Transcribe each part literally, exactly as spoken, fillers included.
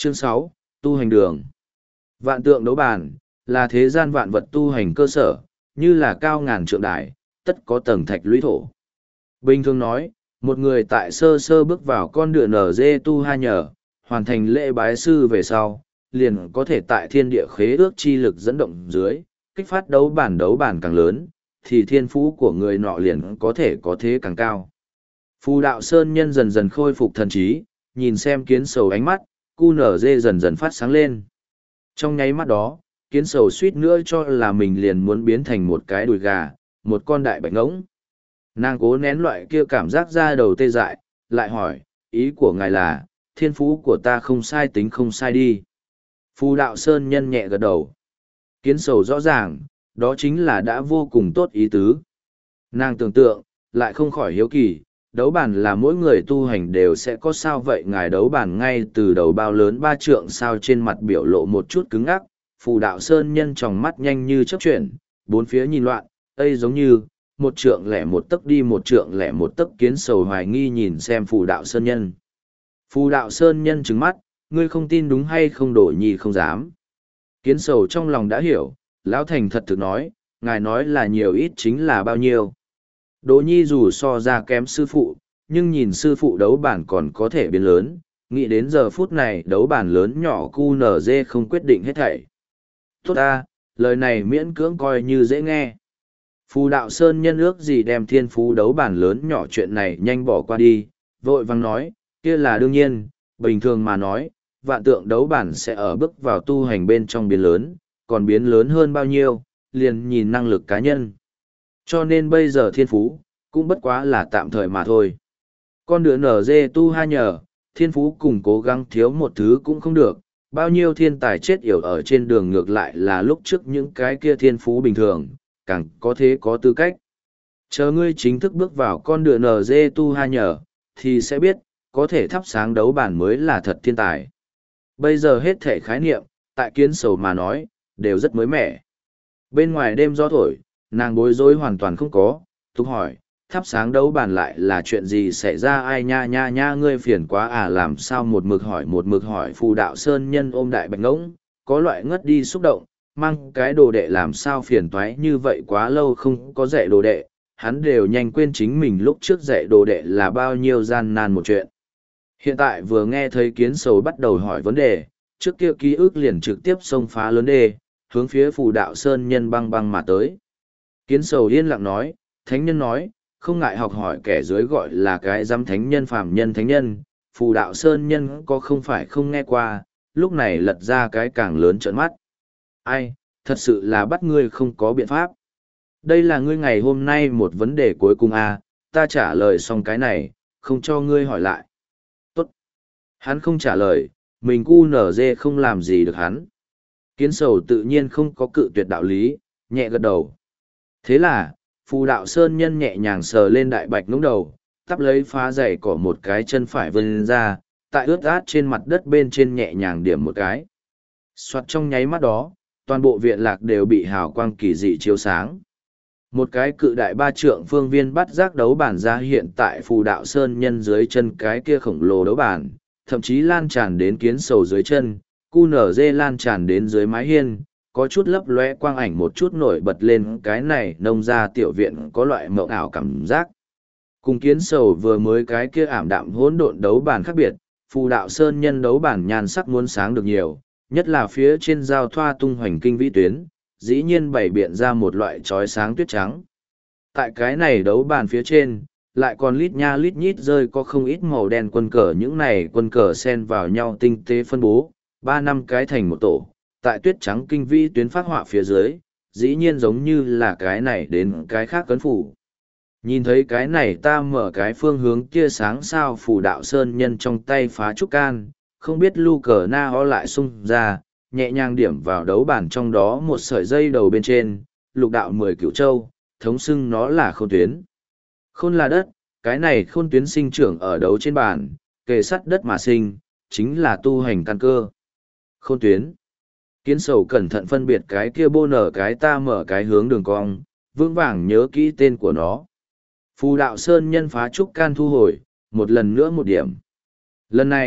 Chương sáu, Tu hành đường. Vạn tượng đấu bàn, là thế gian vạn vật tu hành cơ sở, như là cao ngàn trượng đài, tất có tầng thạch lũy thổ. Bình thường nói, một người tại sơ sơ bước vào con đường nở dê tu ha nhờ, hoàn thành lễ bái sư về sau, liền có thể tại thiên địa khế ước chi lực dẫn động dưới, kích phát đấu bản đấu bản càng lớn, thì thiên phú của người nọ liền có thể có thế càng cao. Phù đạo sơn nhân dần dần khôi phục thần trí, nhìn xem kiến sầu ánh mắt, cu nở dê dần dần phát sáng lên. Trong nháy mắt đó, kiến sầu suýt nữa cho là mình liền muốn biến thành một cái đùi gà, một con đại bạch ngỗng. Nàng cố nén loại kia cảm giác ra đầu tê dại, lại hỏi, ý của ngài là, thiên phú của ta không sai tính không sai đi. Phù đạo sơn nhân nhẹ gật đầu. Kiến sầu rõ ràng, đó chính là đã vô cùng tốt ý tứ. Nàng tưởng tượng, lại không khỏi hiếu kỳ, đấu bản là mỗi người tu hành đều sẽ có sao vậy, ngài đấu bản ngay từ đầu bao lớn ba trượng sao trên mặt biểu lộ một chút cứng ngắc, phù đạo sơn nhân tròng mắt nhanh như chớp chuyển, bốn phía nhìn loạn, đây giống như, một trượng lẻ một tấc đi một trượng lẻ một tấc. Kiến sầu hoài nghi nhìn xem phù đạo sơn nhân. Phù đạo sơn nhân trừng mắt, ngươi không tin đúng hay không, đổ nhi không dám. Kiến sầu trong lòng đã hiểu, lão thành thật thực nói, ngài nói là nhiều ít chính là bao nhiêu. Đỗ nhi dù so ra kém sư phụ, nhưng nhìn sư phụ đấu bản còn có thể biến lớn, nghĩ đến giờ phút này đấu bản lớn nhỏ cu nở dê không quyết định hết thảy. Tốt ta, lời này miễn cưỡng coi như dễ nghe. Phù đạo sơn nhân ước gì đem thiên phú đấu bản lớn nhỏ chuyện này nhanh bỏ qua đi, vội vang nói, kia là đương nhiên, bình thường mà nói, vạn tượng đấu bản sẽ ở bước vào tu hành bên trong biến lớn, còn biến lớn hơn bao nhiêu, liền nhìn năng lực cá nhân. Cho nên bây giờ thiên phú, cũng bất quá là tạm thời mà thôi. Con đứa nở dê tu ha nhờ, thiên phú cùng cố gắng thiếu một thứ cũng không được, bao nhiêu thiên tài chết yểu ở trên đường, ngược lại là lúc trước những cái kia thiên phú bình thường, càng có thế có tư cách. Chờ ngươi chính thức bước vào con đứa nở dê tu ha nhờ, thì sẽ biết, có thể thắp sáng đấu bản mới là thật thiên tài. Bây giờ hết thể khái niệm, tại kiến sầu mà nói, đều rất mới mẻ. Bên ngoài đêm gió thổi, nàng bối rối hoàn toàn không có, tục hỏi, thắp sáng đấu bản lại là chuyện gì xảy ra, ai nha nha nha ngươi phiền quá à, làm sao một mực hỏi một mực hỏi. Phù đạo sơn nhân ôm đại bạch ngỗng, có loại ngất đi xúc động, mang cái đồ đệ làm sao phiền toái như vậy, quá lâu không có dạy đồ đệ, hắn đều nhanh quên chính mình lúc trước dạy đồ đệ là bao nhiêu gian nan một chuyện. Hiện tại vừa nghe thấy kiến sầu bắt đầu hỏi vấn đề, trước kia ký ức liền trực tiếp xông phá lớn đê, hướng phía phù đạo sơn nhân băng băng mà tới. Kiến sầu yên lặng nói, thánh nhân nói, không ngại học hỏi kẻ dưới gọi là cái dám thánh nhân phàm nhân thánh nhân, phù đạo sơn nhân có không phải không nghe qua, lúc này lật ra cái càng lớn trợn mắt. Ai, thật sự là bắt ngươi không có biện pháp. Đây là ngươi ngày hôm nay một vấn đề cuối cùng à, ta trả lời xong cái này, không cho ngươi hỏi lại. Tốt. Hắn không trả lời, mình cu nở dê không làm gì được hắn. Kiến sầu tự nhiên không có cự tuyệt đạo lý, nhẹ gật đầu. Thế là, phù đạo sơn nhân nhẹ nhàng sờ lên đại bạch ngỗng đầu, tắp lấy phá giày cỏ một cái chân phải vươn ra, tại ướt át trên mặt đất bên trên nhẹ nhàng điểm một cái. Soạt, trong nháy mắt đó, toàn bộ viện lạc đều bị hào quang kỳ dị chiếu sáng. Một cái cự đại ba trượng phương viên bắt giác đấu bản ra hiện tại phù đạo sơn nhân dưới chân cái kia khổng lồ đấu bản, thậm chí lan tràn đến kiến sầu dưới chân, cu nở dê lan tràn đến dưới mái hiên, có chút lấp lóe quang ảnh một chút nổi bật lên, cái này nông ra tiểu viện có loại mộng ảo cảm giác. Cùng kiến sầu vừa mới cái kia ảm đạm hỗn độn đấu bản khác biệt, phù đạo sơn nhân đấu bản nhan sắc muốn sáng được nhiều, nhất là phía trên giao thoa tung hoành kinh vĩ tuyến, dĩ nhiên bày biện ra một loại trói sáng tuyết trắng. Tại cái này đấu bản phía trên, lại còn lít nha lít nhít rơi có không ít màu đen quân cờ, những này quân cờ xen vào nhau tinh tế phân bố, ba năm cái thành một tổ, tại tuyết trắng kinh vĩ tuyến phát họa phía dưới, dĩ nhiên giống như là cái này đến cái khác cấn phủ. Nhìn thấy cái này ta mở cái phương hướng kia sáng sao, phù đạo sơn nhân trong tay phá trúc can, không biết lu cờ na ho lại xung ra, nhẹ nhàng điểm vào đấu bản trong đó một sợi dây đầu bên trên, lục đạo mười cửu châu, thống xưng nó là khôn tuyến. Khôn là đất, cái này khôn tuyến sinh trưởng ở đấu trên bàn, kề sắt đất mà sinh, chính là tu hành căn cơ. Khôn tuyến. Kiến sầu cẩn thận phân biệt cái kia bô nở cái ta mở cái hướng đường cong, vững vàng nhớ kỹ tên của nó. Phù đạo sơn nhân phá trúc can thu hồi, một lần nữa một điểm. Lần này,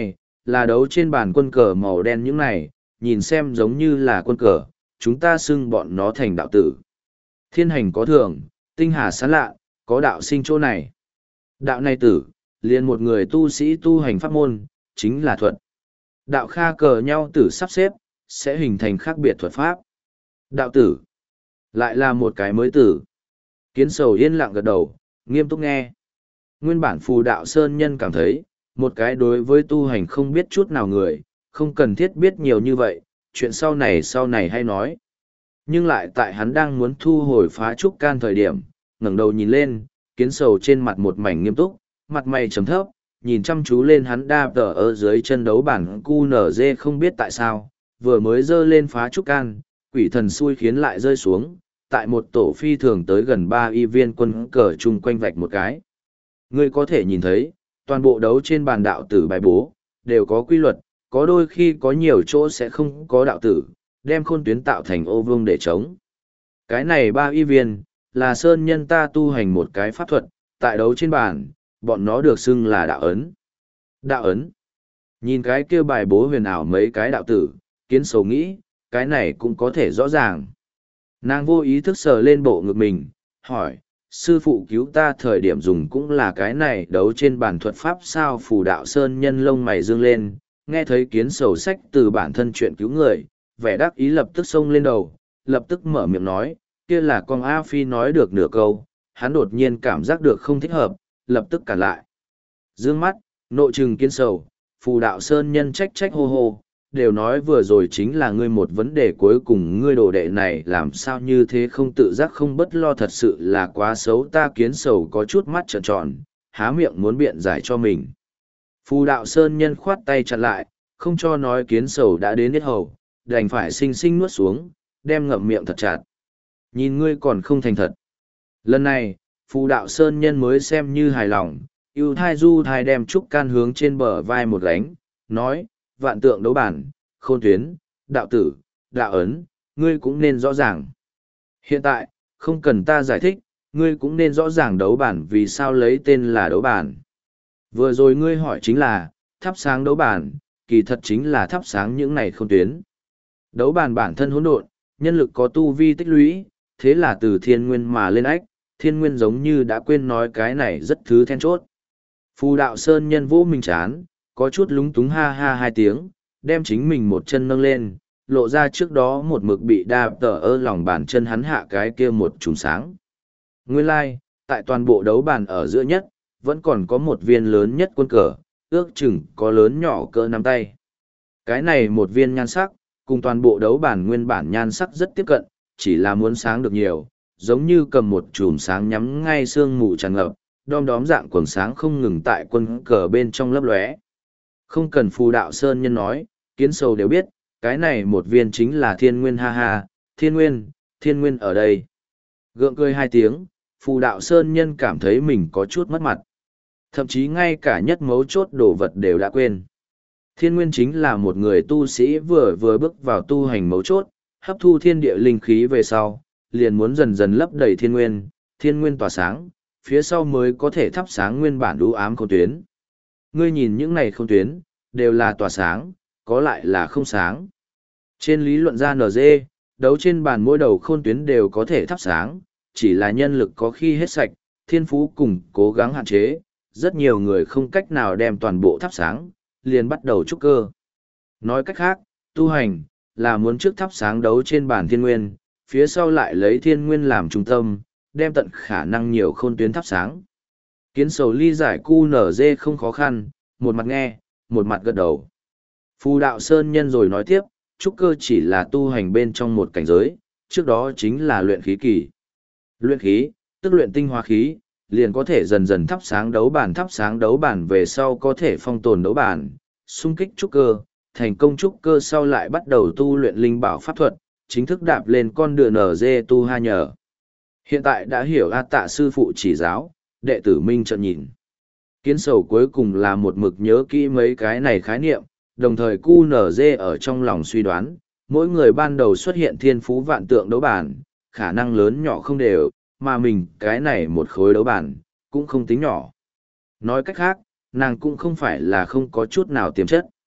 Là đấu trên bàn quân cờ màu đen những này, nhìn xem giống như là quân cờ, chúng ta xưng bọn nó thành đạo tử. Thiên hành có thường, tinh hà sáng lạ, có đạo sinh chỗ này. Đạo này tử, liền một người tu sĩ tu hành pháp môn, chính là thuật. Đạo kha cờ nhau tử sắp xếp, sẽ hình thành khác biệt thuật pháp. Đạo tử, lại là một cái mới tử. Kiến sầu yên lặng gật đầu, nghiêm túc nghe. Nguyên bản phù đạo sơn nhân cảm thấy, một cái đối với tu hành không biết chút nào người, không cần thiết biết nhiều như vậy, chuyện sau này sau này hay nói. Nhưng lại tại hắn đang muốn thu hồi phá trúc can thời điểm, ngẩng đầu nhìn lên, kiến sầu trên mặt một mảnh nghiêm túc, mặt mày trầm thấp, nhìn chăm chú lên hắn đa tờ ở dưới chân đấu bản cu nở dê không biết tại sao, vừa mới dơ lên phá trúc can, quỷ thần xui khiến lại rơi xuống, tại một tổ phi thường tới gần ba y viên quân cờ chung quanh vạch một cái. Ngươi có thể nhìn thấy, toàn bộ đấu trên bàn đạo tử bài bố, đều có quy luật, có đôi khi có nhiều chỗ sẽ không có đạo tử, đem khôn tuyến tạo thành ô vương để chống. Cái này ba y viên, là sơn nhân ta tu hành một cái pháp thuật, tại đấu trên bàn, bọn nó được xưng là đạo ấn. Đạo ấn. Nhìn cái kia bài bố huyền ảo mấy cái đạo tử, kiến sầu nghĩ, cái này cũng có thể rõ ràng. Nàng vô ý thức sờ lên bộ ngực mình, hỏi, sư phụ cứu ta thời điểm dùng cũng là cái này đấu trên bàn thuật pháp sao phù đạo sơn nhân lông mày dương lên, nghe thấy kiến sầu sách từ bản thân chuyện cứu người, vẻ đắc ý lập tức xông lên đầu, lập tức mở miệng nói, kia là con A Phi nói được nửa câu, hắn đột nhiên cảm giác được không thích hợp, lập tức cản lại. Dương mắt, nội trừng kiến sầu, phù đạo sơn nhân trách trách hô hô, đều nói vừa rồi chính là ngươi một vấn đề cuối cùng ngươi đồ đệ này làm sao như thế không tự giác không bất lo thật sự là quá xấu ta kiến sầu có chút mắt trợn tròn, há miệng muốn biện giải cho mình. Phù đạo sơn nhân khoát tay chặn lại, không cho nói kiến sầu đã đến hết hầu, đành phải xinh xinh nuốt xuống, đem ngậm miệng thật chặt. Nhìn ngươi còn không thành thật. Lần này, phù đạo sơn nhân mới xem như hài lòng, yêu thai du thai đem trúc can hướng trên bờ vai một gánh, nói, vạn tượng đấu bản, khôn tuyến, đạo tử, đạo ấn, ngươi cũng nên rõ ràng. Hiện tại, không cần ta giải thích, ngươi cũng nên rõ ràng đấu bản vì sao lấy tên là đấu bản. Vừa rồi ngươi hỏi chính là, thắp sáng đấu bản, kỳ thật chính là thắp sáng những này khôn tuyến. Đấu bản bản thân hỗn độn, nhân lực có tu vi tích lũy, thế là từ thiên nguyên mà lên ách, thiên nguyên giống như đã quên nói cái này rất thứ then chốt. Phù đạo sơn nhân vũ mình chán, có chút lúng túng ha ha hai tiếng, đem chính mình một chân nâng lên, lộ ra trước đó một mực bị đạp tờ ơ lòng bàn chân hắn hạ cái kia một trùng sáng. Nguyên lai, like, tại toàn bộ đấu bàn ở giữa nhất, vẫn còn có một viên lớn nhất quân cờ, ước chừng có lớn nhỏ cỡ nắm tay. Cái này một viên nhan sắc, cùng toàn bộ đấu bàn nguyên bản nhan sắc rất tiếp cận, chỉ là muốn sáng được nhiều, giống như cầm một chùm sáng nhắm ngay sương mù tràn ngập, đom đóm dạng quần sáng không ngừng tại quân cờ bên trong lấp lóe. Không cần phù đạo sơn nhân nói, kiến sầu đều biết, cái này một viên chính là thiên nguyên ha ha, thiên nguyên, thiên nguyên ở đây. Gượng cười hai tiếng, phù đạo sơn nhân cảm thấy mình có chút mất mặt. Thậm chí ngay cả nhất mấu chốt đồ vật đều đã quên. Thiên nguyên chính là một người tu sĩ vừa vừa bước vào tu hành mấu chốt, hấp thu thiên địa linh khí về sau, liền muốn dần dần lấp đầy thiên nguyên, thiên nguyên tỏa sáng, phía sau mới có thể thắp sáng nguyên bản đũ ám khôn tuyến. Ngươi nhìn những này khôn tuyến, đều là tỏa sáng, có lại là không sáng. Trên lý luận ra en giê, đấu trên bàn mỗi đầu khôn tuyến đều có thể thắp sáng, chỉ là nhân lực có khi hết sạch, thiên phú cùng cố gắng hạn chế, rất nhiều người không cách nào đem toàn bộ thắp sáng, liền bắt đầu trúc cơ. Nói cách khác, tu hành, là muốn trước thắp sáng đấu trên bàn thiên nguyên, phía sau lại lấy thiên nguyên làm trung tâm, đem tận khả năng nhiều khôn tuyến thắp sáng. Kiến sầu ly giải cu nở dê không khó khăn, một mặt nghe, một mặt gật đầu. Phù đạo sơn nhân rồi nói tiếp, trúc cơ chỉ là tu hành bên trong một cảnh giới, trước đó chính là luyện khí kỳ. Luyện khí, tức luyện tinh hoa khí, liền có thể dần dần thắp sáng đấu bản thắp sáng đấu bản về sau có thể phong tồn đấu bản, xung kích trúc cơ, thành công trúc cơ sau lại bắt đầu tu luyện linh bảo pháp thuật, chính thức đạp lên con đường nở dê tu ha nhờ. Hiện tại đã hiểu A Tạ sư phụ chỉ giáo, đệ tử Minh trợn nhìn. Kiến sầu cuối cùng là một mực nhớ kỹ mấy cái này khái niệm, đồng thời cu nở dê ở trong lòng suy đoán, mỗi người ban đầu xuất hiện thiên phú vạn tượng đấu bản, khả năng lớn nhỏ không đều, mà mình cái này một khối đấu bản, cũng không tính nhỏ. Nói cách khác, nàng cũng không phải là không có chút nào tiềm chất.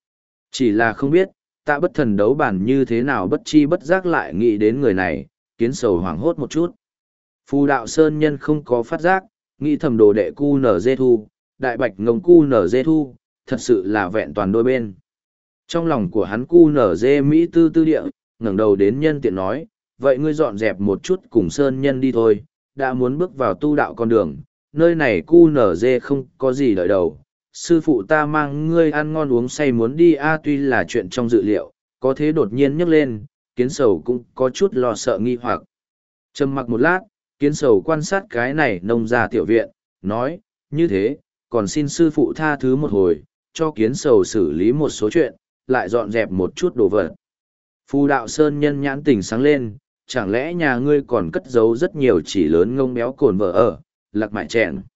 Chỉ là không biết, tạ bất thần đấu bản như thế nào bất chi bất giác lại nghĩ đến người này, kiến sầu hoảng hốt một chút. Phù đạo sơn nhân không có phát giác, nghĩ thầm đồ đệ cu nở dê thu, đại bạch ngông cu nở dê thu, thật sự là vẹn toàn đôi bên. Trong lòng của hắn cu nở dê Mỹ tư tư địa, ngẩng đầu đến nhân tiện nói, vậy ngươi dọn dẹp một chút cùng sơn nhân đi thôi, đã muốn bước vào tu đạo con đường, nơi này cu nở dê không có gì đợi đầu. Sư phụ ta mang ngươi ăn ngon uống say muốn đi a tuy là chuyện trong dự liệu, có thế đột nhiên nhấc lên, kiến sầu cũng có chút lo sợ nghi hoặc. Trầm mặc một lát, kiến sầu quan sát cái này nông ra tiểu viện, nói, như thế, còn xin sư phụ tha thứ một hồi, cho kiến sầu xử lý một số chuyện, lại dọn dẹp một chút đồ vật. Phù đạo sơn nhân nhãn tình sáng lên, chẳng lẽ nhà ngươi còn cất giấu rất nhiều chỉ lớn ngông béo cồn vợ ở, lạc mại chèn.